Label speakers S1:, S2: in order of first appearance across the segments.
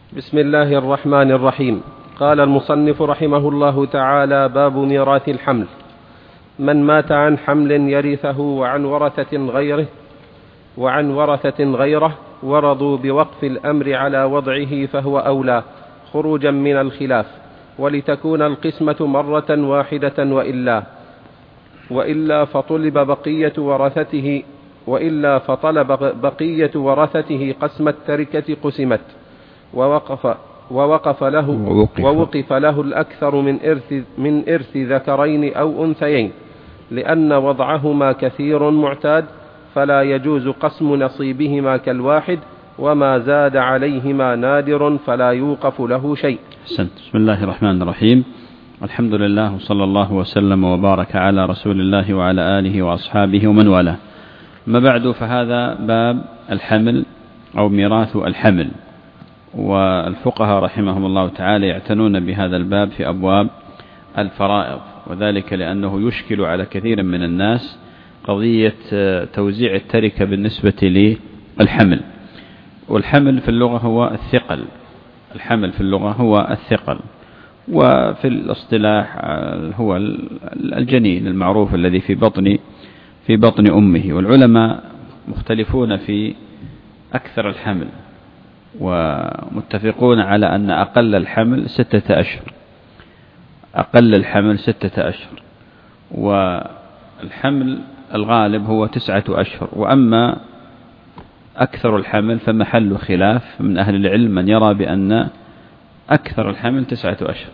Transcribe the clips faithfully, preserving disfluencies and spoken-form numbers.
S1: بسم الله الرحمن الرحيم. قال المصنف رحمه الله تعالى: باب ميراث الحمل. من مات عن حمل يرثه وعن ورثة غيره وعن ورثة غيره ورضوا بوقف الأمر على وضعه فهو أولى خروجا من الخلاف، ولتكون القسمة مرة واحدة وإلا وإلا فطلب بقية ورثته وإلا فطلب بقية ورثته قسم التركة قسمت ووقف ووقف له ووقف, ووقف له الأكثر من إرث من إرث ذكرين أو أنثيين، لأن وضعهما كثير معتاد، فلا يجوز قسم نصيبهما كالواحد، وما زاد عليهما نادر فلا يوقف له شيء.
S2: حسنت. بسم الله الرحمن الرحيم. الحمد لله وصلى الله وسلم وبارك على رسول الله وعلى آله وأصحابه ومن والاه. ما بعد، فهذا باب الحمل أو ميراث الحمل، والفقهاء رحمهم الله تعالى يعتنون بهذا الباب في أبواب الفرائض، وذلك لأنه يشكل على كثير من الناس قضية توزيع التركة بالنسبة للحمل. والحمل في اللغة هو الثقل، الحمل في اللغة هو الثقل، وفي الاصطلاح هو الجنين المعروف الذي في بطن في بطن أمه. والعلماء مختلفون في أكثر الحمل، ومتفقون على أن أقل الحمل ستة أشهر، أقل الحمل ستة أشهر، والحمل الغالب هو تسعة أشهر. وأما أكثر الحمل فمحل خلاف من أهل العلم، من يرى بأن أكثر الحمل تسعة أشهر،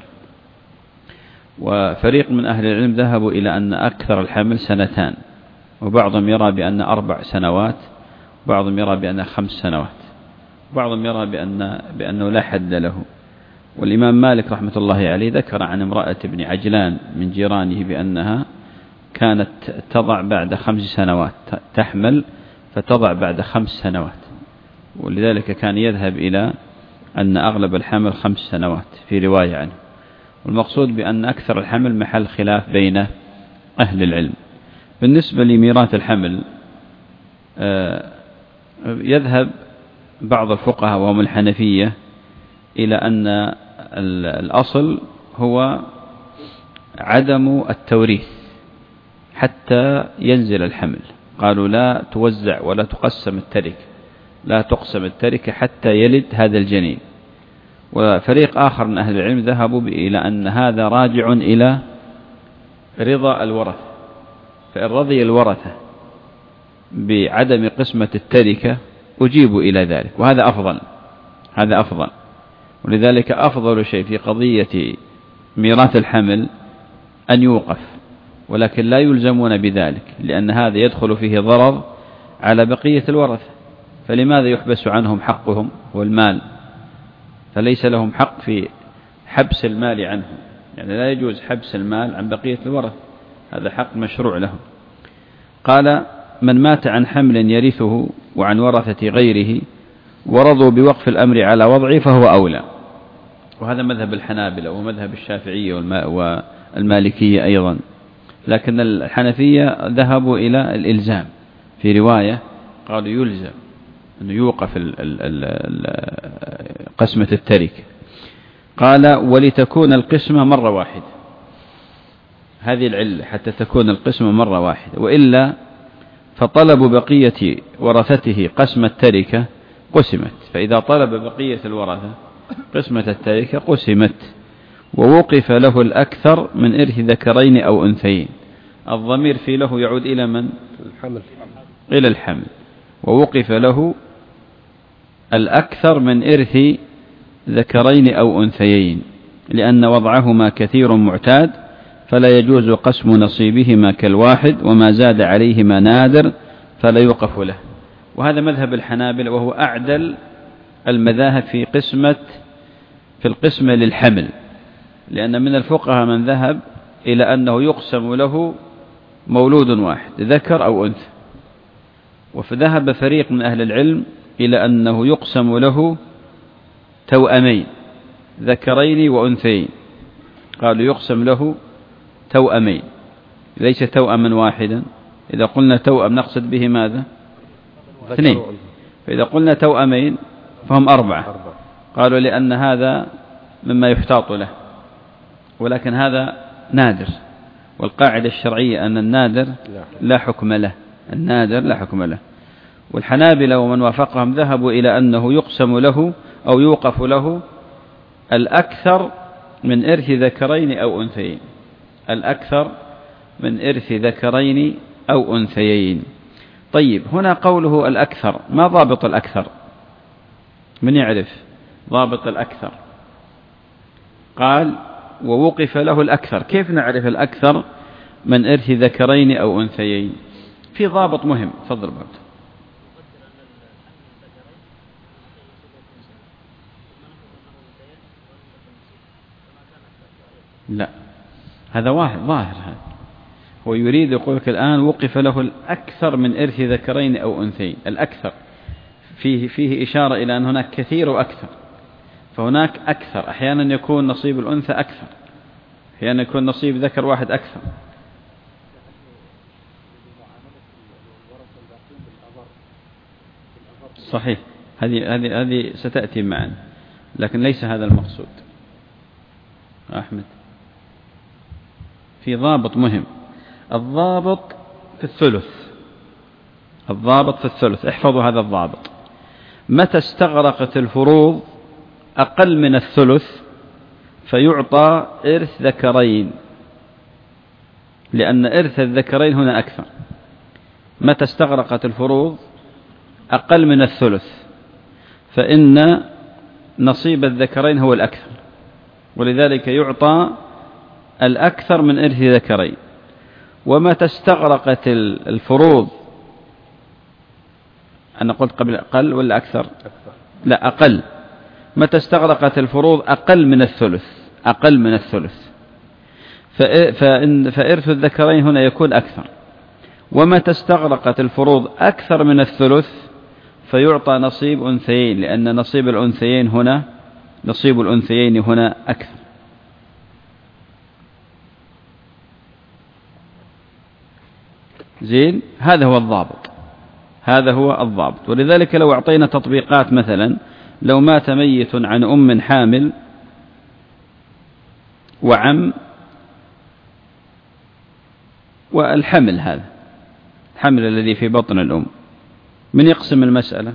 S2: وفريق من أهل العلم ذهبوا إلى أن أكثر الحمل سنتان، وبعضهم يرى بأن أربع سنوات، وبعضهم يرى بأن خمس سنوات، وبعضهم يرى بأن بأنه لا حد له. والإمام مالك رحمة الله عليه ذكر عن امرأة ابن عجلان من جيرانه بأنها كانت تضع بعد خمس سنوات، تحمل فتضع بعد خمس سنوات، ولذلك كان يذهب إلى أن أغلب الحمل خمس سنوات في رواية عنه. والمقصود بأن أكثر الحمل محل خلاف بين أهل العلم. بالنسبة لميراث الحمل، يذهب بعض الفقهاء وهم الحنفية إلى أن الأصل هو عدم التوريث حتى ينزل الحمل. قالوا لا توزع ولا تقسم التركة، لا تقسم التركة حتى يلد هذا الجنين. وفريق آخر من أهل العلم ذهبوا إلى أن هذا راجع إلى رضا الورثة، فإن رضي الورثة بعدم قسمة التركة أجيبوا إلى ذلك، وهذا أفضل، هذا أفضل. ولذلك أفضل شيء في قضية ميراث الحمل أن يوقف، ولكن لا يلزمون بذلك، لأن هذا يدخل فيه ضرر على بقية الورثة. فلماذا يحبس عنهم حقهم والمال؟ فليس لهم حق في حبس المال عنهم، يعني لا يجوز حبس المال عن بقية الورثة، هذا حق مشروع لهم. قال: من مات عن حمل يرثه وعن ورثة غيره ورضوا بوقف الأمر على وضعه فهو أولى. وهذا مذهب الحنابلة ومذهب الشافعية والمالكية أيضا، لكن الحنفية ذهبوا إلى الإلزام، في رواية قالوا يلزم أنه يوقف قسمة التركة. قال: ولتكون القسمة مرة واحدة، هذه العلة حتى تكون القسمة مرة واحدة، وإلا فطلب بقية ورثته قسم التركة قسمت. فإذا طلب بقية الورثة قسمة التركة قسمت، ووقف له الأكثر من إرث ذكرين أو أنثيين. الضمير في له يعود إلى من؟ الحمل. إلى الحمل. ووقف له الأكثر من إرث ذكرين أو أنثيين، لأن وضعهما كثير معتاد، فلا يجوز قسم نصيبهما كالواحد، وما زاد عليهما نادر فلا يوقف له. وهذا مذهب الحنابلة، وهو أعدل المذاهب في قسمة في القسمة للحمل، لأن من الفقهاء من ذهب إلى أنه يقسم له مولود واحد ذكر أو أنثى، وفذهب فريق من أهل العلم إلى أنه يقسم له توأمين ذكرين وأنثيين. قالوا يقسم له توأمين، ليس توأما واحدا. إذا قلنا توأم نقصد به ماذا؟ اثنين. فإذا قلنا توأمين فهم أربعة، قالوا لأن هذا مما يحتاط له، ولكن هذا نادر، والقاعدة الشرعية أن النادر لا حكم له، النادر لا حكم له. والحنابلة ومن وافقهم ذهبوا إلى أنه يقسم له أو يوقف له الأكثر من إرث ذكرين أو أنثيين، الأكثر من إرث ذكرين أو أنثيين. طيب، هنا قوله الأكثر، ما ضابط الأكثر؟ من يعرف ضابط الأكثر؟ قال ووقف له الأكثر. كيف نعرف الأكثر من إرث ذكرين أو أنثيين؟ في ضابط مهم. تفضل بعد. لا، هذا واحد ظاهر، هذا هو يريد يقولك الآن وقف له الأكثر من إرث ذكرين أو أنثيين. الأكثر فيه فيه إشارة إلى أن هناك كثير وأكثر، فهناك أكثر أحيانا يكون نصيب الأنثى أكثر، أحيانا يكون نصيب ذكر واحد أكثر. صحيح، هذه هذه هذه ستأتي معنا، لكن ليس هذا المقصود. أحمد، في ضابط مهم، الضابط في الثلث، الضابط في الثلث. احفظوا هذا الضابط. متى استغرقت الفروض أقل من الثلث فيعطى إرث ذكرين، لأن إرث الذكرين هنا أكثر. متى استغرقت الفروض أقل من الثلث فإن نصيب الذكرين هو الأكثر، ولذلك يعطى الأكثر من إرث ذكرين. ومتى استغرقت الفروض، أنا قلت قبل أقل ولا أكثر؟ لا، أقل. متى استغرقت الفروض أقل من الثلث، أقل من الثلث فإن فإرث الذكرين هنا يكون أكثر. ومتى استغرقت الفروض أكثر من الثلث فيعطى نصيب أنثيين، لأن نصيب الأنثيين هنا نصيب الأنثيين هنا أكثر. زين، هذا هو الضابط، هذا هو الضابط. ولذلك لو أعطينا تطبيقات، مثلا لو مات ميت عن أم حامل وعم والحمل، هذا الحمل الذي في بطن الأم، من يقسم المسألة؟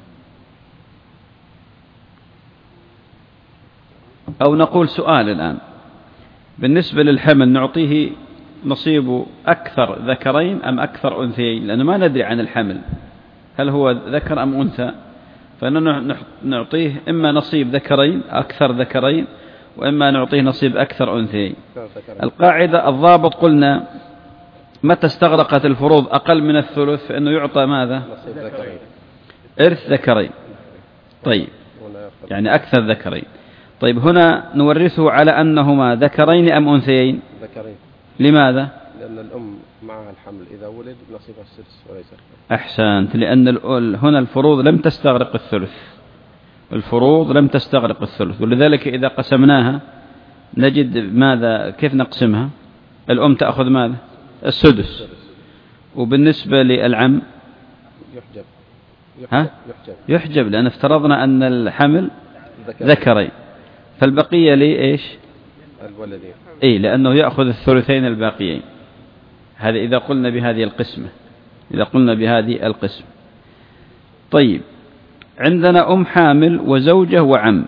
S2: أو نقول سؤال الآن، بالنسبة للحمل نعطيه نصيب أكثر ذكرين أم أكثر أنثيين؟ لأنه ما ندري عن الحمل هل هو ذكر أم أنثى، فإننا نعطيه إما نصيب ذكرين أكثر ذكرين، وإما نعطيه نصيب أكثر أنثيين. القاعدة الضابط قلنا متى استغرقت الفروض أقل من الثلث فإنه يعطى ماذا؟ إرث ذكرين. طيب، يعني أكثر ذكرين. طيب، هنا نورثه على أنهما ذكرين أم أنثيين؟
S1: ذكرين.
S2: لماذا؟
S1: لأن الأم معها الحمل إذا ولد نصيبها السدس وليس الثلث.
S2: أحسنت، لأن هنا الفروض لم تستغرق الثلث، الفروض لم تستغرق الثلث، ولذلك إذا قسمناها نجد ماذا؟ كيف نقسمها؟ الأم تأخذ ماذا؟ السدس. وبالنسبة للعم
S1: يحجب.
S2: ها؟ يحجب. يحجب لأن افترضنا أن الحمل ذكرين، فالبقية لي إيش؟
S1: الولدين.
S2: إيه، لأنه يأخذ الثلثين الباقيين. هذا إذا قلنا بهذه القسمة، إذا قلنا بهذه القسمة. طيب، عندنا أم حامل وزوجة وعم،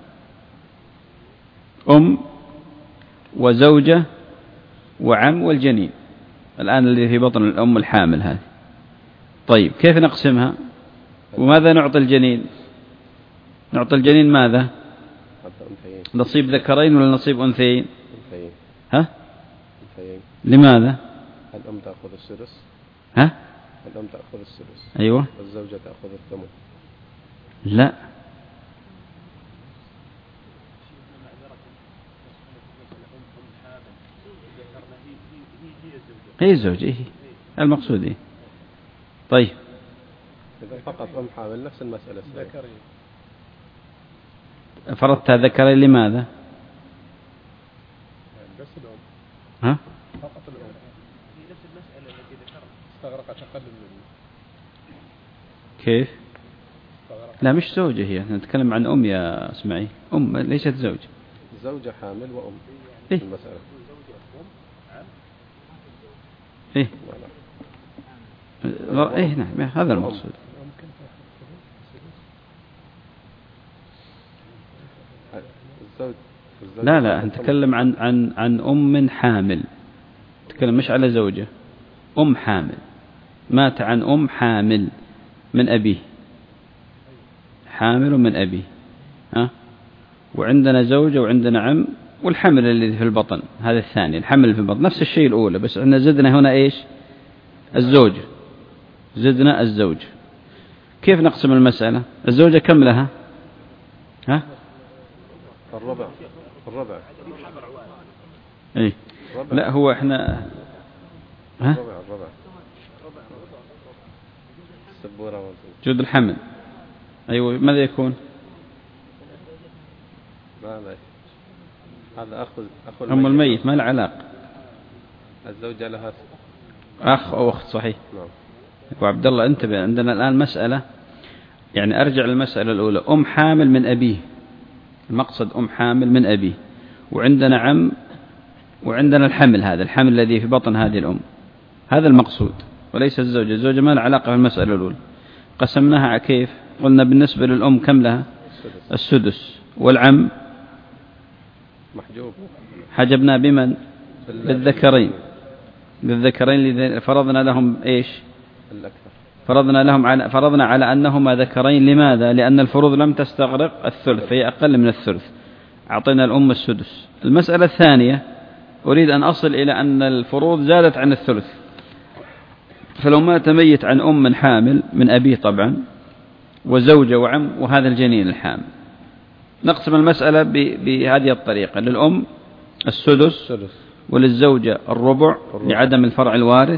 S2: أم وزوجة وعم والجنين، الآن اللي في بطن الأم الحامل هذه. طيب، كيف نقسمها؟ وماذا نعطي الجنين؟ نعطي الجنين ماذا؟ نصيب ذكرين ولا نصيب أنثيين؟
S1: أنثيين.
S2: ها؟
S1: أنثيين.
S2: لماذا؟
S1: الأم تأخذ السدس.
S2: ها؟
S1: الأم تأخذ السدس.
S2: أيوة.
S1: والزوجة تأخذ الثمن.
S2: لا، هي الزوجة، هي المقصود. إيه؟ طيب،
S1: إذا فقط أم حامل نفس المسألة. ذكرين.
S2: فرضتها ذكرين لماذا؟
S1: بس الأم.
S2: ها؟
S1: فقط الأم. هي نفس المسألة التي ذكرت، استغرقت أقل من.
S2: كيف؟
S1: استغرقت
S2: لا مش زوجة هي، نتكلم عن أم يا اسمعي، أم ليست زوجة.
S1: زوجة حامل وأم.
S2: إيه
S1: المسألة
S2: إيه لا. إيه نعم هذا المقصود.
S1: الزوج.
S2: لا لا نتكلم عن عن عن أم حامل، نتكلم مش على زوجة، أم حامل، مات عن أم حامل من أبيه، حامل من أبيه، ها، وعندنا زوجة وعندنا عم، والحمل الذي في البطن هذا الثاني، الحمل في البطن نفس الشيء الأولى، بس احنا زدنا هنا إيش؟ الزوج، زدنا الزوج. كيف نقسم المسألة؟ الزوجة كم لها؟ ها؟
S1: الربع. الربع.
S2: إيه؟ لا هو احنا ها؟
S1: الربع الربع. السبورة
S2: جود الحمل. أيوة ماذا يكون؟
S1: لا لا هذا أخذ أخو
S2: أم الميت ما له علاقة.
S1: الزوجة لها
S2: أخ أو أخت صحيح.
S1: نعم.
S2: وعبد الله انتبه، عندنا الآن مسألة، يعني أرجع للمسألة الأولى، أم حامل من أبيه، المقصد أم حامل من أبيه، وعندنا عم، وعندنا الحمل، هذا الحمل الذي في بطن هذه الأم، هذا المقصود وليس الزوجة. الزوجة ما لها علاقة في المسألة الأولى. قسمناها كيف؟ قلنا بالنسبة للأم كم لها؟ السدس. والعم
S1: محجوب،
S2: حجبنا بمن؟ بالذكرين، بالذكرين فرضنا لهم إيش؟
S1: الأكثر.
S2: فرضنا لهم على فرضنا على أنهما ذكرين. لماذا؟ لأن الفروض لم تستغرق الثلث، فهي أقل من الثلث، أعطينا الأم السدس. المسألة الثانية أريد أن أصل إلى أن الفروض زادت عن الثلث، فلو مات ميت عن أم حامل من أبيه طبعا، وزوجة وعم وهذا الجنين الحامل، نقسم المسألة بهذه الطريقة: للأم السدس، وللزوجة الربع لعدم الفرع الوارث،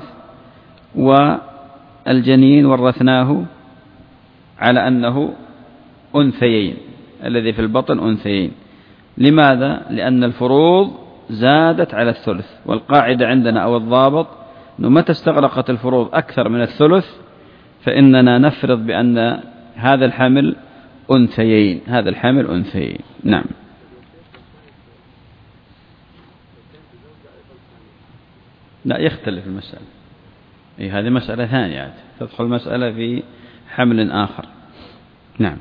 S2: والجنين ورثناه على أنه أنثيين، الذي في البطن أنثيين. لماذا؟ لأن الفروض زادت على الثلث، والقاعدة عندنا أو الضابط أنه متى استغرقت الفروض أكثر من الثلث فإننا نفرض بأن هذا الحمل أنثيين، هذا الحمل أنثيين. نعم. لا يختلف المسألة، إيه هذه مسألة ثانية، تدخل مسألة في حمل آخر. نعم.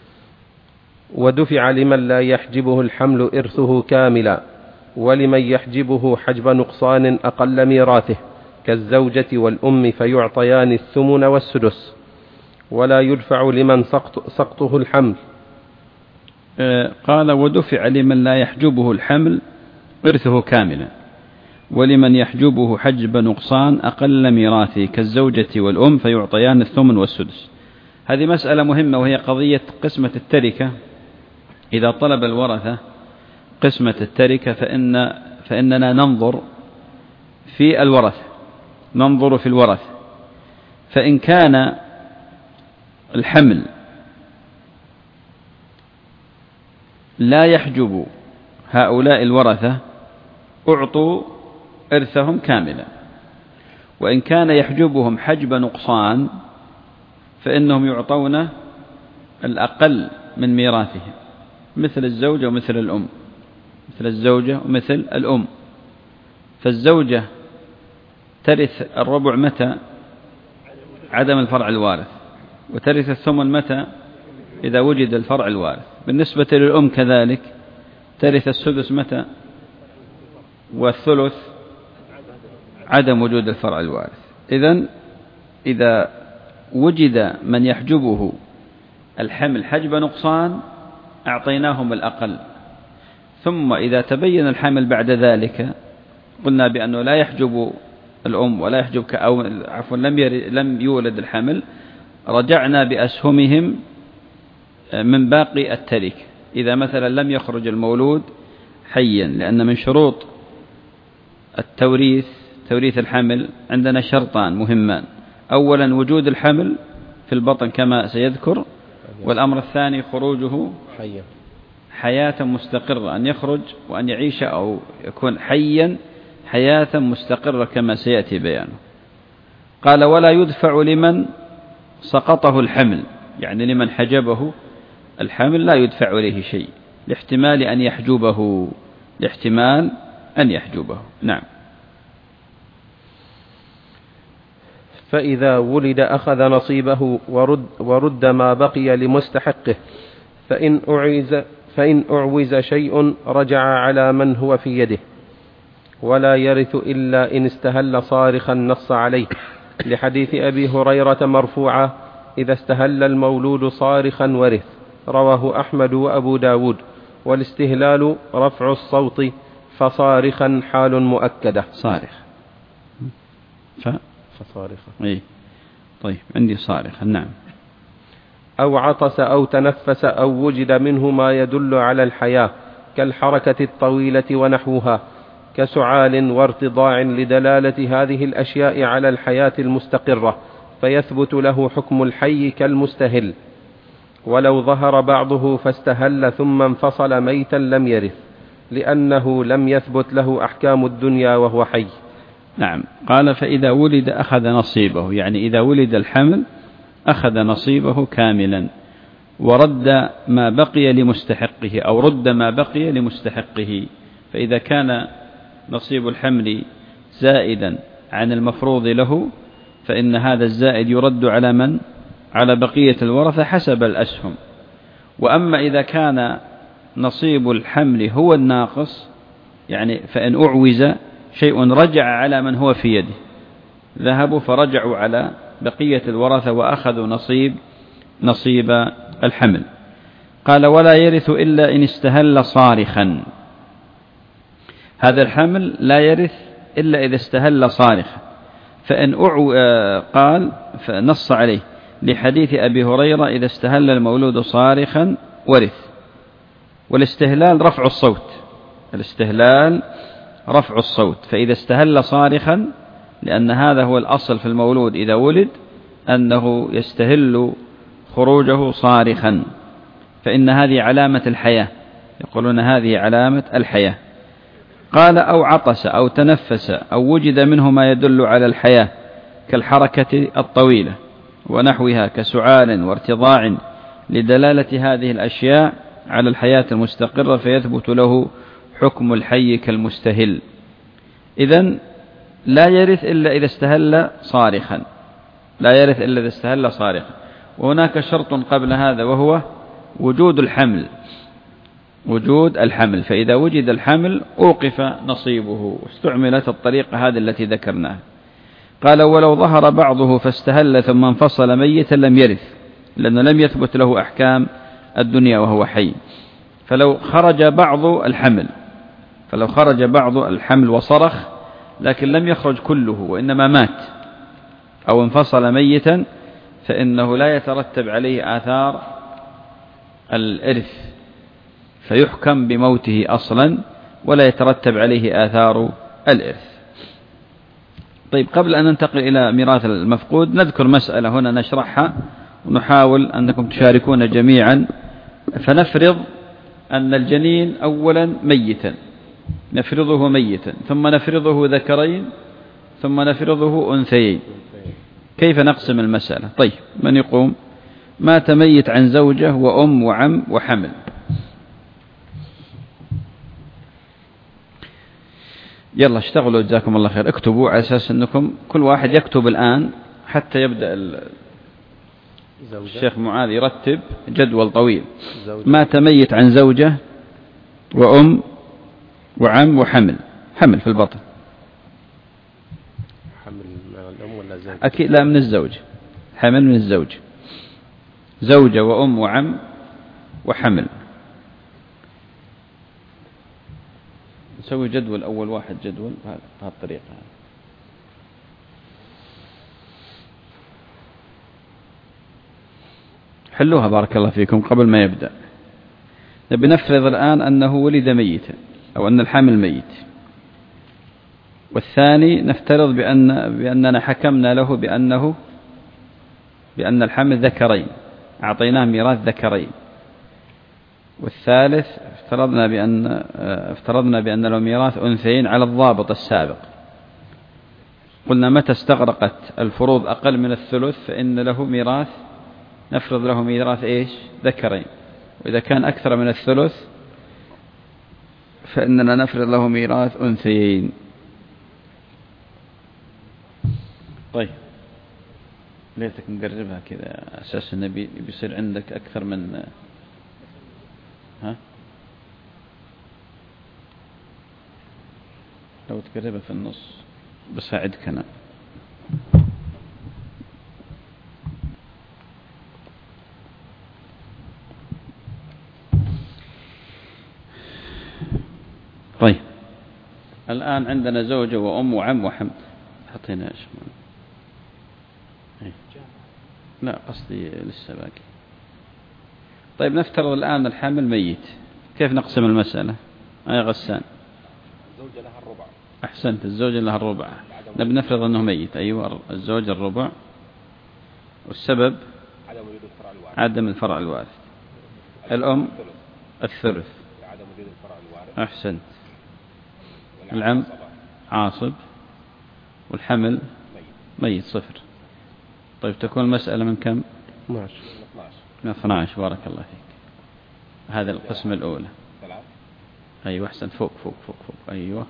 S1: ودفع لمن لا يحجبه الحمل إرثه كاملا، ولمن يحجبه حجب نقصان أقل ميراثه كالزوجة والأم فيعطيان الثمن والسدس، ولا يدفع لمن سقط سقطه الحمل.
S2: آه قال: ودفع لمن لا يحجبه الحمل إرثه كاملا، ولمن يحجبه حجب نقصان أقل ميراثه كالزوجة والأم فيعطيان الثمن والسدس. هذه مسألة مهمة، وهي قضية قسمة التركة. إذا طلب الورثة قسمة التركة فإن فإننا ننظر في الورثة، ننظر في الورثة، فإن كان الحمل لا يحجب هؤلاء الورثة أعطوا إرثهم كاملا، وإن كان يحجبهم حجب نقصان فإنهم يعطون الأقل من ميراثهم، مثل الزوجة ومثل الأم، مثل الزوجة ومثل الأم. فالزوجة ترث الربع متى؟ عدم الفرع الوارث، وترث الثمن متى؟ إذا وجد الفرع الوارث. بالنسبة للأم كذلك ترث السدس متى؟ والثلث عدم وجود الفرع الوارث. إذن إذا وجد من يحجبه الحمل حجب نقصان أعطيناهم الأقل، ثم إذا تبين الحمل بعد ذلك قلنا بأنه لا يحجب الأم ولا يحجب أو عفوا لم لم يولد الحمل، رجعنا بأسهمهم من باقي التركة. إذا مثلا لم يخرج المولود حيا، لأن من شروط التوريث توريث الحمل عندنا شرطان مهمان: أولا وجود الحمل في البطن كما سيذكر، والأمر الثاني خروجه حيا حياة مستقرة، أن يخرج وأن يعيش أو يكون حيا حياة مستقرة كما سيأتي بيانه. قال: ولا يدفع لمن سقطه الحمل، يعني لمن حجبه الحمل لا يدفع إليه شيء لاحتمال أن يحجبه لاحتمال أن يحجبه. نعم.
S1: فإذا ولد أخذ نصيبه ورد, ورد ما بقي لمستحقه، فإن أعوز, فإن أعوز شيء رجع على من هو في يده، ولا يرث إلا إن استهل صارخا نص عليه، لحديث أبي هريرة مرفوعة: إذا استهل المولود صارخا ورث. رواه أحمد وأبو داود. والاستهلال رفع الصوت، فصارخا حال مؤكدة.
S2: صارخ ف...
S1: فصارخا
S2: إيه؟ طيب عندي صارخا. نعم.
S1: أو عطس أو تنفس أو وجد منه ما يدل على الحياة كالحركة الطويلة ونحوها، كسعال وارتضاع، لدلالة هذه الأشياء على الحياة المستقرة، فيثبت له حكم الحي كالمستهل. ولو ظهر بعضه فاستهل ثم انفصل ميتا لم يرث، لأنه لم يثبت له أحكام الدنيا وهو حي.
S2: نعم. قال: فإذا ولد أخذ نصيبه، يعني إذا ولد الحمل أخذ نصيبه كاملا، ورد ما بقي لمستحقه، أو رد ما بقي لمستحقه. فإذا كان نصيب الحمل زائدا عن المفروض له، فإن هذا الزائد يرد على من؟ على بقية الورثة حسب الأسهم. وأما إذا كان نصيب الحمل هو الناقص، يعني فإن أعوز شيء رجع على من هو في يده، ذهبوا فرجعوا على بقية الورثة وأخذوا نصيب نصيب الحمل. قال: ولا يرث إلا إن استهل صارخا. هذا الحمل لا يرث إلا إذا استهل صارخا. فإن أعو قال فنص عليه لحديث أبي هريرة: إذا استهل المولود صارخا ورث. والاستهلال رفع الصوت، الاستهلال رفع الصوت. فإذا استهل صارخا، لأن هذا هو الأصل في المولود إذا ولد أنه يستهل خروجه صارخا، فإن هذه علامة الحياة، يقولون هذه علامة الحياة. قال: أو عطس أو تنفس أو وجد منه ما يدل على الحياة كالحركة الطويلة ونحوها، كسعال وارتضاع، لدلالة هذه الأشياء على الحياة المستقرة، فيثبت له حكم الحي كالمستهل. إذن لا يرث إلا إذا استهل صارخا، لا يرث إلا إذا استهل صارخا. وهناك شرط قبل هذا، وهو وجود الحمل، وجود الحمل. فإذا وجد الحمل أوقف نصيبه، واستعملت الطريقة هذه التي ذكرناها. قال: ولو ظهر بعضه فاستهل ثم انفصل ميتا لم يرث، لأنه لم يثبت له أحكام الدنيا وهو حي. فلو خرج بعض الحمل فلو خرج بعض الحمل وصرخ، لكن لم يخرج كله وإنما مات أو انفصل ميتا، فإنه لا يترتب عليه آثار الإرث، فيحكم بموته أصلا ولا يترتب عليه آثار الإرث. طيب، قبل أن ننتقل إلى ميراث المفقود نذكر مسألة هنا نشرحها ونحاول أنكم تشاركون جميعا. فنفرض أن الجنين أولا ميتا، نفرضه ميتا، ثم نفرضه ذكرين، ثم نفرضه أنثيين. كيف نقسم المسألة؟ طيب، من يقوم؟ مات ميت عن زوجة وأم وعم وحمل. يلا اشتغلوا جزاكم الله خير، اكتبوا على أساس أنكم كل واحد يكتب الآن حتى يبدأ الشيخ معاذ يرتب جدول طويل. مات ميت عن زوجة وأم وعم وحمل. حمل في البطن.
S1: حمل من الأم ولا زوج؟
S2: أكيد لا، من الزوج. حمل من الزوج. زوجة وأم وعم وحمل. نسوي جدول، أول واحد جدول بهذه الطريقة. حلوها بارك الله فيكم قبل ما يبدأ. نبي نفرض الآن أنه ولد ميتا، أو أن الحمل ميت. والثاني نفترض بأن بأننا حكمنا له بأنه بأن الحمل ذكرين، أعطيناه ميراث ذكرين. والثالث افترضنا بأن افترضنا بأن له ميراث أنثيين على الضابط السابق. قلنا متى استغرقت الفروض أقل من الثلث فإن له ميراث نفرض له ميراث إيش ذكرين، وإذا كان أكثر من الثلث فإننا نفرض له ميراث أنثيين. طيب ليتك نقربها كذا أساس النبي بيصير عندك أكثر من ها لو تقربها في النص بساعدك أنا. طيب الآن عندنا زوجة وأم وعم وحمد. حطينا إيش لا قصدي لسه باقي. طيب نفترض الآن الحامل ميت، كيف نقسم المسألة؟ أي غسان
S1: الزوجة لها الربع.
S2: أحسنت، الزوجة لها الربع. نبي نفرض أنه ميت. أيوة الزوج الربع، والسبب
S1: عدم وجود الفرع الوارث.
S2: عدم الفرع الوارث. الأم الثلث.
S1: عدم وجود الفرع الوارث.
S2: أحسنت. العم عاصب، والحمل ميت صفر. طيب تكون المسألة من كم؟
S1: اثناعش.
S2: من اثناعش. بارك الله فيك. هذا القسم الأولى. أيوة أحسن. فوق فوق فوق فوق. أيوة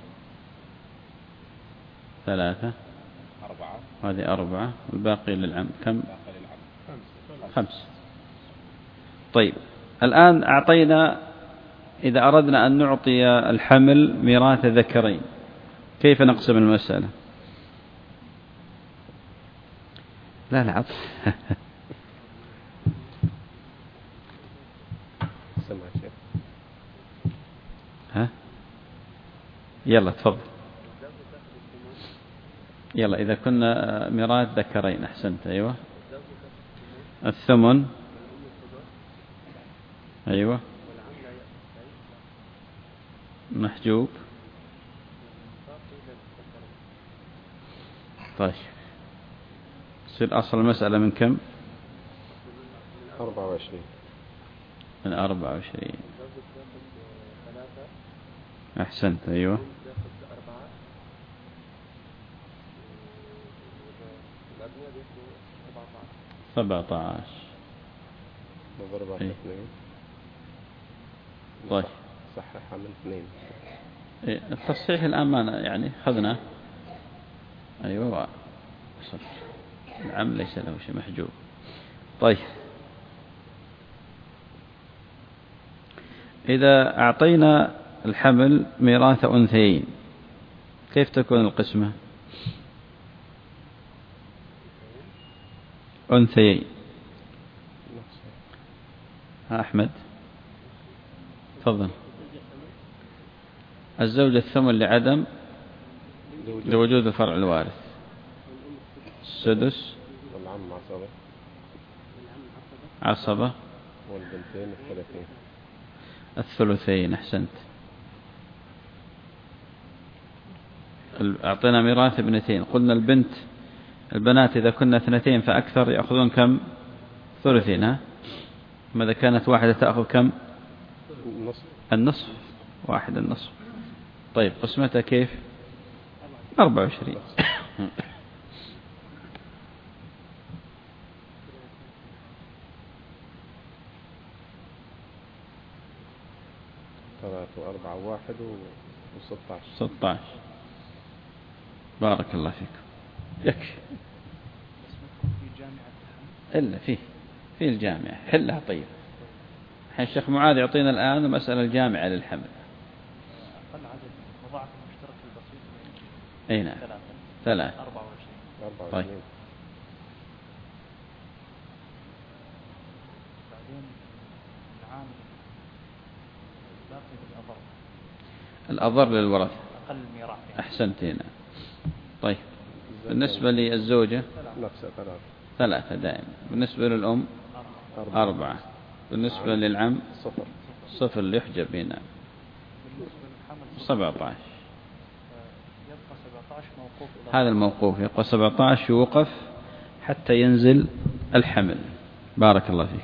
S2: ثلاثة.
S1: أربعة.
S2: هذه أربعة، والباقي للعم كم؟ خمس. طيب الآن أعطينا، إذا أردنا أن نعطي الحمل ميراث ذكرين كيف نقسم المسألة؟ لا لا عطف. ها يلا تفضل. يلا إذا كنا ميراث ذكرين. أحسنت. أيوة الثمن. أيوة محجوب. طيب يصير أصل المسألة من كم؟
S1: أربعة وعشرين.
S2: من أربعة وعشرين. أحسنت. أيوة سبعة عشر.
S1: إيه.
S2: طيب
S1: صححها من اثنين.
S2: إيه التصحيح الآن ما يعني خذنا. أيوة صح. العم ليس له شيء محجوب. طيب إذا أعطينا الحمل ميراث أنثيين كيف تكون القسمة؟ أنثيين. ها أحمد تفضل. الزوجة الثمن لعدم لوجود الفرع الوارث. السدس.
S1: والعم عصبة.
S2: عصبة.
S1: والبنتين الثلاثين.
S2: الثلثين. أحسنت. أعطينا ميراث ابنتين. قلنا البنت البنات إذا كنا اثنتين فأكثر يأخذون كم؟ ثلثين. ها ماذا كانت واحدة تأخذ كم؟
S1: النصف.
S2: النصف. واحد النصف. طيب قسمتها كيف؟ أربعة وعشرين.
S1: ثلاثة وأربعة واحد وستة عشر.
S2: ستة عشر. بارك الله فيكم. يكفي. إلا فيه في الجامعة حلها. طيب الحين الشيخ معاذ يعطينا الآن مسألة الجامعة للحمل.
S3: أقل عدد مضاعف المشترك البسيط.
S2: أي نعم ثلاثة.
S3: أربعة وعشرين.
S2: طيب
S3: بعدين العامل باقي بالأضر.
S2: الأضر للورثة.
S3: أقل ميراث.
S2: أحسنت هنا. طيب بالنسبة للزوجة
S1: نفسها ثلاثة.
S2: ثلاثة دائما. بالنسبة للأم أربعة. أربعة. بالنسبة للعم
S1: صفر.
S2: صفر اللي يحجب هنا. سبعة عشر.
S3: يبقى سبعة عشر موقوف.
S2: هذا الموقوف يبقى سبعة عشر يوقف حتى ينزل الحمل. بارك الله فيك.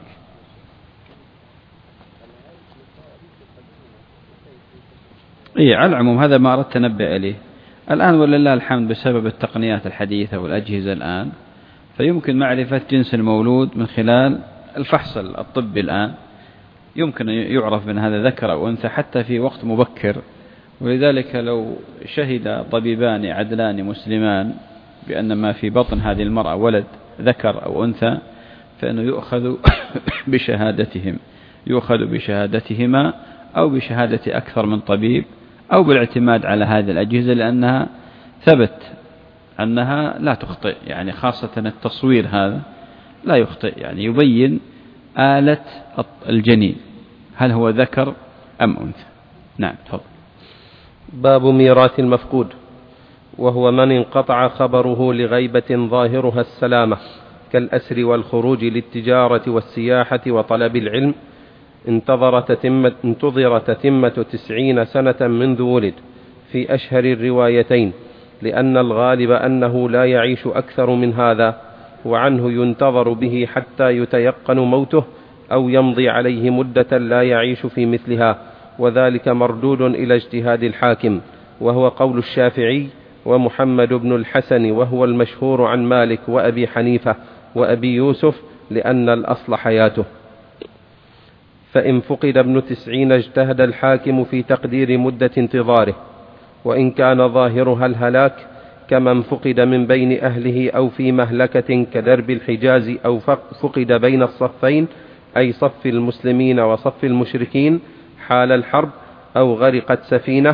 S2: إيه على العموم هذا ما أردت أنبه عليه. الآن ولله الحمد بسبب التقنيات الحديثة والأجهزة الآن فيمكن معرفة جنس المولود من خلال الفحص الطبي الآن يمكن يعرف من هذا ذكر أو أنثى حتى في وقت مبكر، ولذلك لو شهد طبيبان عدلان مسلمان بأن ما في بطن هذه المرأة ولد ذكر أو أنثى فإنه يؤخذ بشهادتهم يؤخذ بشهادتهما أو بشهادة أكثر من طبيب أو بالاعتماد على هذه الأجهزة، لأنها ثبت أنها لا تخطئ، يعني خاصة التصوير هذا لا يخطئ، يعني يبين آلة الجنين هل هو ذكر أم أنثى. نعم تفضل.
S1: باب ميراث المفقود، وهو من انقطع خبره لغيبة ظاهرها السلامة كالأسر والخروج للتجارة والسياحة وطلب العلم، انتظر تتمة, انتظر تتمة تسعين سنة منذ ولد في أشهر الروايتين، لأن الغالب أنه لا يعيش أكثر من هذا، وعنه ينتظر به حتى يتيقن موته أو يمضي عليه مدة لا يعيش في مثلها، وذلك مردود إلى اجتهاد الحاكم، وهو قول الشافعي ومحمد بن الحسن، وهو المشهور عن مالك وأبي حنيفة وأبي يوسف، لأن الأصل حياته. فإن فقد ابن تسعين اجتهد الحاكم في تقدير مدة انتظاره، وإن كان ظاهرها الهلاك كمن فقد من بين أهله أو في مهلكة كدرب الحجاز، أو فقد بين الصفين أي صف المسلمين وصف المشركين حال الحرب، أو غرقت سفينة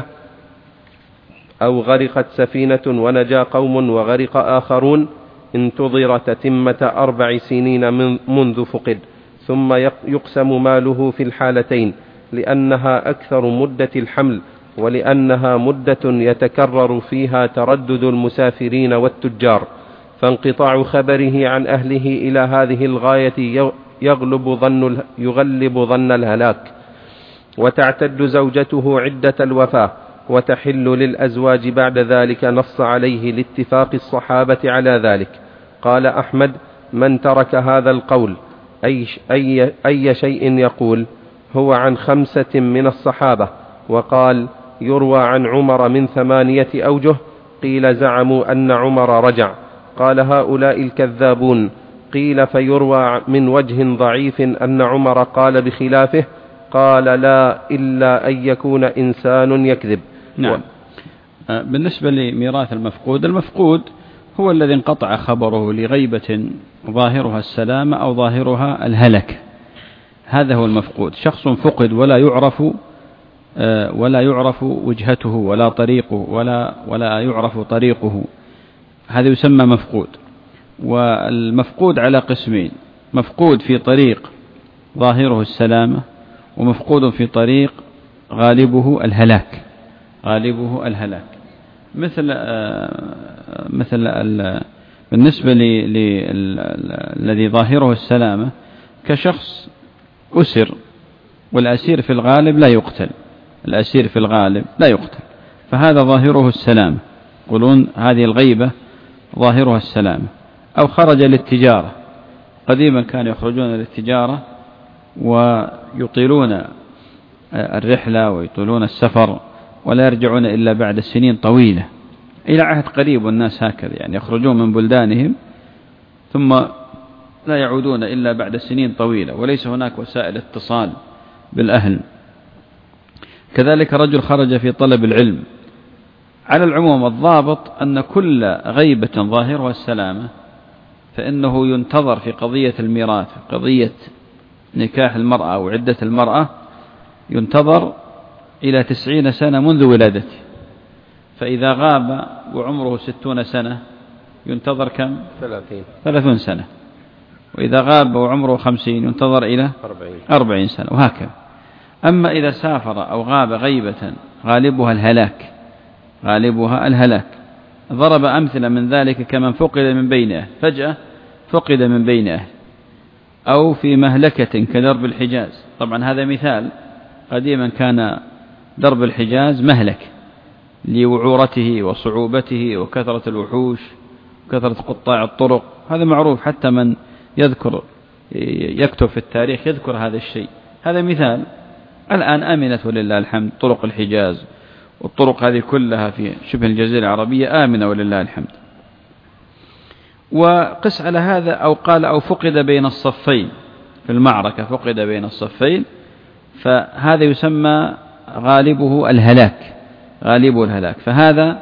S1: أو غرقت سفينة ونجا قوم وغرق آخرون، انتظر تتمة أربع سنين من منذ فقد، ثم يقسم ماله في الحالتين، لأنها أكثر مدة الحمل، ولأنها مدة يتكرر فيها تردد المسافرين والتجار، فانقطاع خبره عن أهله إلى هذه الغاية يغلب ظن, يغلب ظن الهلاك. وتعتد زوجته عدة الوفاة، وتحل للأزواج بعد ذلك، نص عليه لاتفاق الصحابة على ذلك. قال أحمد: من ترك هذا القول أي, أي, أي شيء يقول هو عن خمسة من الصحابة. وقال: يروى عن عمر من ثمانية أوجه، قيل زعموا أن عمر رجع، قال هؤلاء الكذابون، قيل فيروى من وجه ضعيف أن عمر قال بخلافه، قال لا إلا أن يكون إنسان يكذب.
S2: نعم. و... بالنسبة لميراث المفقود، المفقود هو الذي انقطع خبره لغيبة ظاهرها السلامة أو ظاهرها الهلك، هذا هو المفقود. شخص فقد ولا يعرف ولا يعرف وجهته ولا طريقه ولا ولا يعرف طريقه، هذا يسمى مفقود. والمفقود على قسمين: مفقود في طريق ظاهره السلامة، ومفقود في طريق غالبه الهلاك غالبه الهلاك مثل مثل بالنسبة للذي ظاهره السلامة كشخص أسر، والأسير في الغالب لا يقتل الأسير في الغالب لا يقتل فهذا ظاهره السلامة، يقولون هذه الغيبة ظاهرها السلامة. أو خرج للتجارة، قديما كانوا يخرجون للتجارة ويطيلون الرحلة ويطيلون السفر ولا يرجعون إلا بعد سنين طويلة، إلى عهد قريب والناس هكذا، يعني يخرجون من بلدانهم ثم لا يعودون إلا بعد سنين طويلة، وليس هناك وسائل اتصال بالأهل. كذلك رجل خرج في طلب العلم. على العموم الضابط أن كل غيبة ظاهرها السلامة فإنه ينتظر في قضية الميراث، قضية نكاح المرأة أو عدة المرأة، ينتظر إلى تسعين سنة منذ ولادته، فإذا غاب وعمره ستون سنة ينتظر كم؟ ثلاثين ثلاثون سنة، وإذا غاب وعمره خمسين ينتظر إلى أربعين سنة، وهكذا. أما إذا سافر أو غاب غيبة غالبها الهلاك غالبها الهلاك ضرب أمثلة من ذلك كمن فقد من بين أهل، فجأة فقد من بين أهل، أو في مهلكة كدرب الحجاز. طبعا هذا مثال، قديما كان درب الحجاز مهلك لوعورته وصعوبته وكثرة الوحوش وكثرة قطاع الطرق، هذا معروف، حتى من يذكر يكتب في التاريخ يذكر هذا الشيء. هذا مثال. الآن آمنت ولله الحمد طرق الحجاز، والطرق هذه كلها في شبه الجزيرة العربية آمنة ولله الحمد. وقس على هذا أو قال أو فقد بين الصفين، في المعركة فقد بين الصفين، فهذا يسمى غالبه الهلاك، غالبه الهلاك. فهذا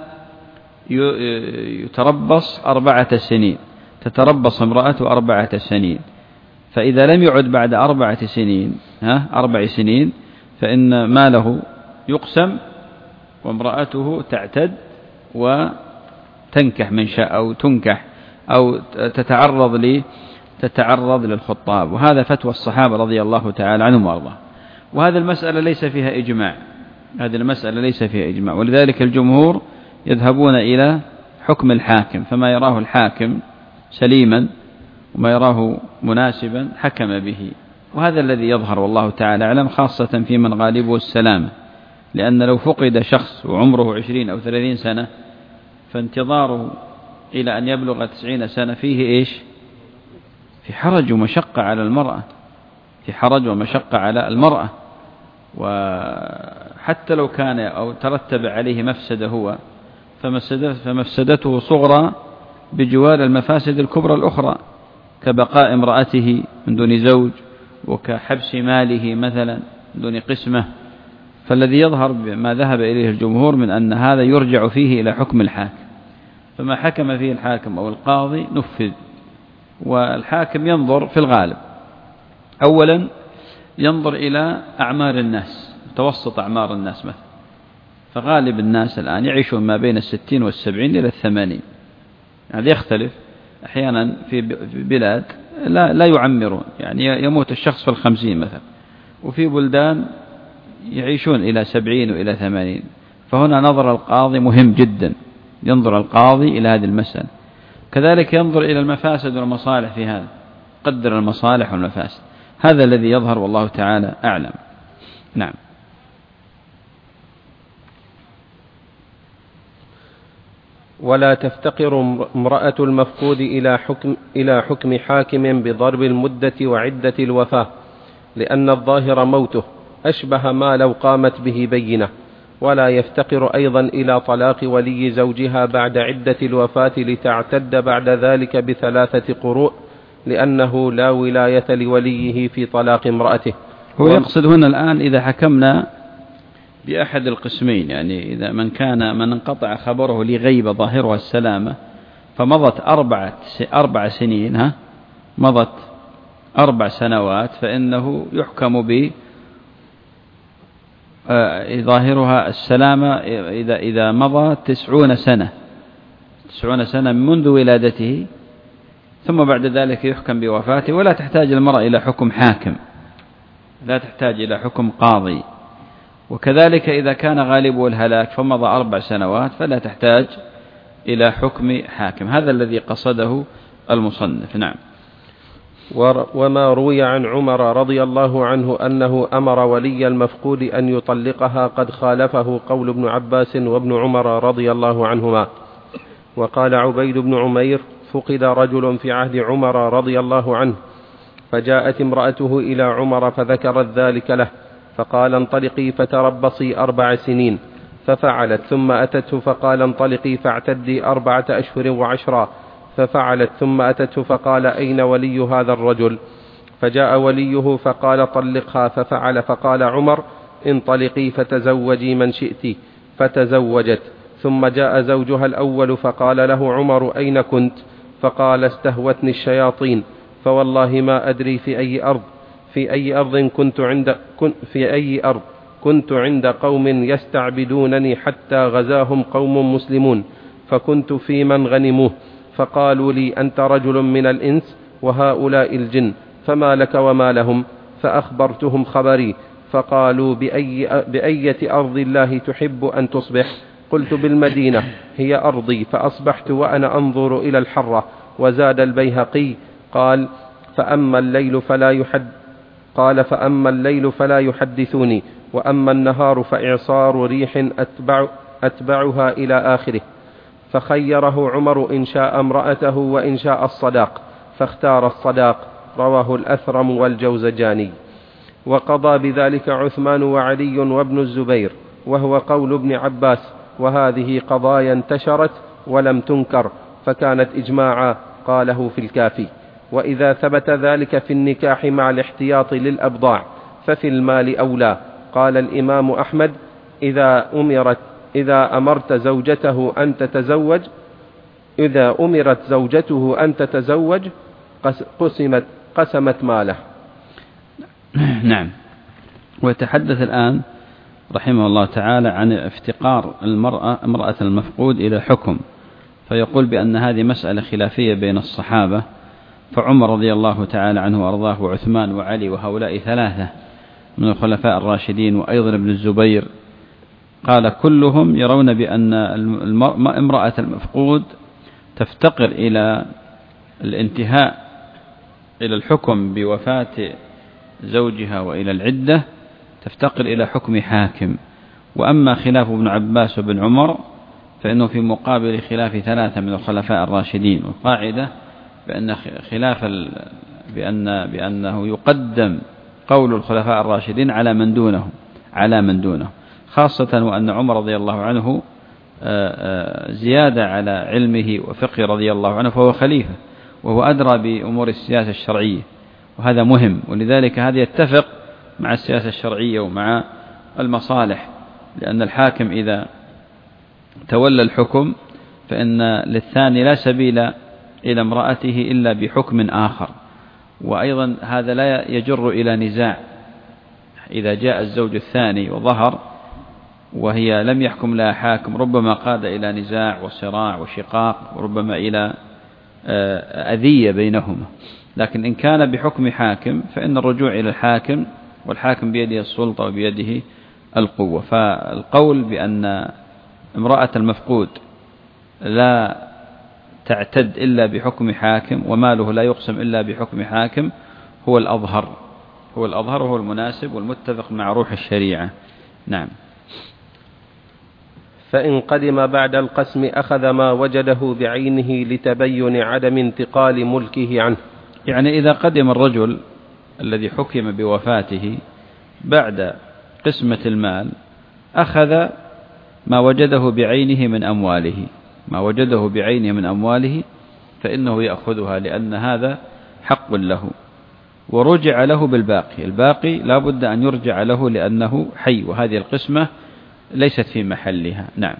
S2: يتربص أربعة سنين، تتربص امرأته أربعة سنين، فإذا لم يعد بعد أربعة سنين ها أربع سنين فإن ماله يقسم وامرأته تعتد وتنكح من شاء أو تنكح أو تتعرض لي تتعرض للخطاب. وهذا فتوى الصحابة رضي الله تعالى عنهم وارضاهم. وهذه المسألة ليس فيها إجماع، هذه المسألة ليس فيها إجماع، ولذلك الجمهور يذهبون إلى حكم الحاكم، فما يراه الحاكم سليما وما يراه مناسبا حكم به. وهذا الذي يظهر والله تعالى أعلم، خاصة في من غالبه السلامة، لأن لو فقد شخص وعمره عشرين أو ثلاثين سنة فانتظاره إلى أن يبلغ تسعين سنة فيه إيش؟ في حرج ومشقة على المرأة، في حرج ومشقة على المرأة. وحتى لو كان أو ترتب عليه مفسدة هو فمفسدته صغرى بجوار المفاسد الكبرى الأخرى، كبقاء امرأته من دون زوج، وكحبس ماله مثلا من دون قسمة. فالذي يظهر ما ذهب إليه الجمهور من أن هذا يرجع فيه إلى حكم الحاكم، فما حكم فيه الحاكم أو القاضي نفذ. والحاكم ينظر في الغالب أولا ينظر إلى أعمار الناس، متوسط أعمار الناس مثلا، فغالب الناس الآن يعيشون ما بين الستين والسبعين إلى الثمانين. هذا يختلف، أحيانا في بلاد لا, لا يعمرون، يعني يموت الشخص في الخمسين مثلا، وفي بلدان يعيشون إلى سبعين وإلى ثمانين. فهنا نظر القاضي مهم جدا، ينظر القاضي إلى هذه المسألة. كذلك ينظر إلى المفاسد والمصالح في هذا، قدر المصالح والمفاسد. هذا الذي يظهر والله تعالى أعلم. نعم.
S1: ولا تفتقر امرأة المفقود إلى حكم, إلى حكم حاكم بضرب المدة وعدة الوفاة، لأن الظاهر موته أشبه ما لو قامت به بينة. ولا يفتقر أيضا إلى طلاق ولي زوجها بعد عدة الوفاة لتعتد بعد ذلك بثلاثة قروء، لأنه لا ولاية لوليه في طلاق امرأته.
S2: هو يقصد هنا الآن إذا حكمنا بأحد القسمين، يعني إذا من كان من انقطع خبره لغيبة ظاهرها السلامة فمضت أربعة أربع سنين ها مضت أربع سنوات، فإنه يحكم ب ظاهرها السلامة إذا إذا مضى تسعون سنة تسعون سنة منذ ولادته، ثم بعد ذلك يحكم بوفاته. ولا تحتاج المرأة إلى حكم حاكم، لا تحتاج إلى حكم قاضي. وكذلك إذا كان غالبه الهلاك فمضى أربع سنوات فلا تحتاج إلى حكم حاكم. هذا الذي قصده المصنف. نعم.
S1: وما روي عن عمر رضي الله عنه أنه أمر ولي المفقود أن يطلقها قد خالفه قول ابن عباس وابن عمر رضي الله عنهما. وقال عبيد بن عمير: فقد رجل في عهد عمر رضي الله عنه، فجاءت امرأته إلى عمر فذكرت ذلك له، فقال: انطلقي فتربصي أربع سنين، ففعلت. ثم أتته فقال: انطلقي فاعتدي أربعة أشهر وعشرا، ففعلت. ثم أتته فقال: أين ولي هذا الرجل؟ فجاء وليه فقال: طلقها، ففعل. فقال عمر: انطلقي فتزوجي من شئت، فتزوجت. ثم جاء زوجها الأول فقال له عمر: أين كنت؟ فقال: استهوتني الشياطين، فوالله ما أدري في أي أرض في أي أرض كنت عند في أي أرض كنت عند قوم يستعبدونني حتى غزاهم قوم مسلمون، فكنت في من غنموه، فقالوا لي: أنت رجل من الإنس وهؤلاء الجن، فما لك وما لهم؟ فأخبرتهم خبري، فقالوا: بأي بأية أرض الله تحب أن تصبح؟ قلت: بالمدينة، هي أرضي. فأصبحت وأنا أنظر إلى الحرة. وزاد البيهقي قال: فأما الليل فلا يحد قال فأما الليل فلا يحدثوني، وأما النهار فإعصار ريح أتبع أتبعها إلى آخره. فخيره عمر إن شاء امرأته وإن شاء الصداق، فاختار الصداق. رواه الأثرم والجوزجاني. وقضى بذلك عثمان وعلي وابن الزبير، وهو قول ابن عباس. وهذه قضايا انتشرت ولم تنكر، فكانت إجماعا، قاله في الكافي. وإذا ثبت ذلك في النكاح مع الاحتياط للأبضاع ففي المال أولى. قال الإمام أحمد: إذا أمرت إذا أمرت زوجته أن تتزوج إذا أمرت زوجته أن تتزوج قسمت قسمت ماله.
S2: نعم. ويتحدث الآن رحمه الله تعالى عن افتقار المرأة امرأة المفقود إلى حكم، فيقول بأن هذه مسألة خلافية بين الصحابة، فعمر رضي الله تعالى عنه وأرضاه وعثمان وعلي وهؤلاء ثلاثة من الخلفاء الراشدين وأيضا ابن الزبير قال كلهم يرون بأن امرأة المفقود تفتقر إلى الانتهاء إلى الحكم بوفاة زوجها وإلى العدة، تفتقر إلى حكم حاكم. وأما خلاف ابن عباس وابن عمر فإنه في مقابل خلاف ثلاثة من الخلفاء الراشدين، والقاعدة بأن خلاف بأن بأنه يقدم قول الخلفاء الراشدين على من دونه على من دونه خاصة وأن عمر رضي الله عنه زيادة على علمه وفقه رضي الله عنه، فهو خليفة وهو أدرى بأمور السياسة الشرعية، وهذا مهم. ولذلك هذا يتفق مع السياسة الشرعية ومع المصالح، لأن الحاكم إذا تولى الحكم فإن للثاني لا سبيل إلى امرأته إلا بحكم آخر. وأيضا هذا لا يجر إلى نزاع، إذا جاء الزوج الثاني وظهر وهي لم يحكم لها حاكم ربما قاد إلى نزاع وصراع وشقاق وربما إلى أذية بينهما. لكن إن كان بحكم حاكم فإن الرجوع إلى الحاكم، والحاكم بيده السلطة وبيده القوة. فالقول بأن امرأة المفقود لا تعتد إلا بحكم حاكم وماله لا يقسم إلا بحكم حاكم هو الأظهر هو الأظهر وهو المناسب والمتفق مع روح الشريعة. نعم.
S1: فإن قدم بعد القسم أخذ ما وجده بعينه لتبين عدم انتقال ملكه عنه.
S2: يعني إذا قدم الرجل الذي حكم بوفاته بعد قسمة المال أخذ ما وجده بعينه من أمواله ما وجده بعينه من أمواله فإنه يأخذها، لأن هذا حق له، ورجع له بالباقي. الباقي لا بد أن يرجع له لأنه حي، وهذه القسمة ليست في محلها. نعم.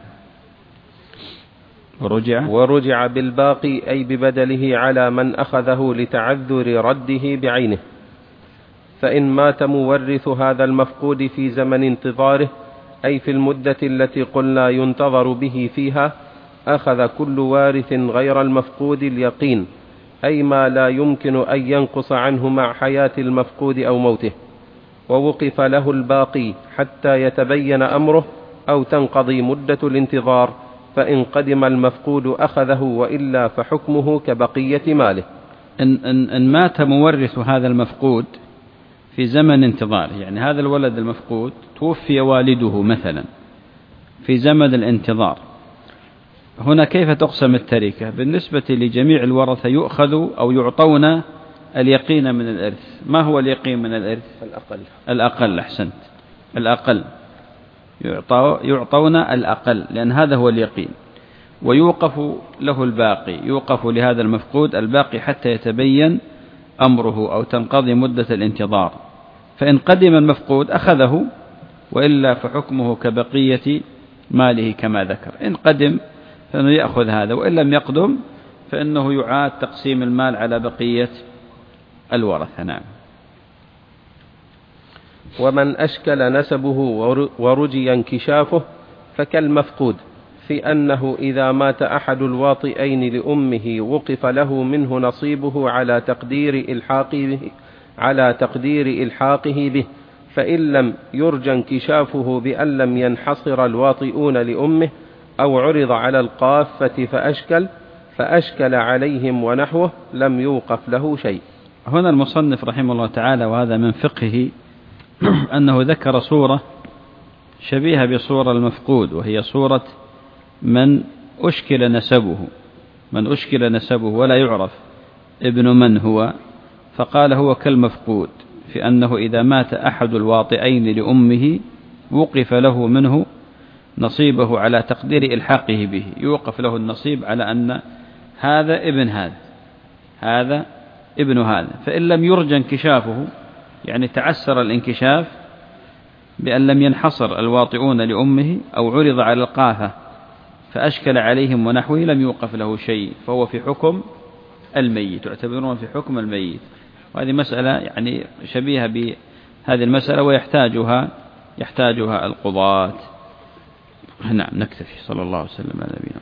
S2: ورجع
S1: ورجع بالباقي أي ببدله على من أخذه لتعذر رده بعينه. فإن مات مورث هذا المفقود في زمن انتظاره أي في المدة التي قلنا ينتظر به فيها، أخذ كل وارث غير المفقود اليقين، أي ما لا يمكن أن ينقص عنه مع حياة المفقود أو موته، ووقف له الباقي حتى يتبين أمره أو تنقضي مدة الانتظار. فإن قدم المفقود أخذه، وإلا فحكمه كبقية ماله.
S2: إن, إن, إن مات مورث هذا المفقود في زمن انتظاره، يعني هذا الولد المفقود توفي والده مثلا في زمن الانتظار، هنا كيف تقسم التركة؟ بالنسبة لجميع الورثة يؤخذ أو يعطون اليقين من الإرث. ما هو اليقين من الإرث؟
S1: الأقل.
S2: الأقل، أحسنت، الأقل يعطون الأقل، لأن هذا هو اليقين. ويوقف له الباقي، يوقف لهذا المفقود الباقي حتى يتبين أمره أو تنقضي مدة الانتظار. فإن قدم المفقود أخذه، وإلا فحكمه كبقية ماله كما ذكر. إن قدم فإنه يأخذ هذا، وإن لم يقدم فإنه يعاد تقسيم المال على بقية الورثة. نعم.
S1: ومن أشكل نسبه ورجي انكشافه فكالمفقود، في أنه إذا مات أحد الواطئين لأمه وقف له منه نصيبه على تقدير إلحاقه به, على تقدير إلحاقه به فإن لم يرجى انكشافه بأن لم ينحصر الواطئون لأمه أو عرض على القافة فأشكل فأشكل عليهم ونحوه لم يوقف له شيء.
S2: هنا المصنف رحمه الله تعالى، وهذا من فقهه، أنه ذكر صورة شبيهة بصورة المفقود، وهي صورة من أشكل نسبه من أشكل نسبه ولا يعرف ابن من هو، فقال هو كالمفقود في أنه إذا مات أحد الواطئين لأمه وقف له منه نصيبه على تقدير إلحاقه به، يوقف له النصيب على أن هذا ابن هذا هذا ابن هذا، فإن لم يرجى انكشافه يعني تعسر الانكشاف بأن لم ينحصر الواطئون لأمه أو عرض على القافة فأشكل عليهم ونحوه لم يوقف له شيء، فهو في حكم الميت، يعتبرون في حكم الميت. وهذه مسألة يعني شبيهة بهذه المسألة ويحتاجها يحتاجها القضاة. نعم، نكتفي. صلى الله عليه وسلم على نبينا.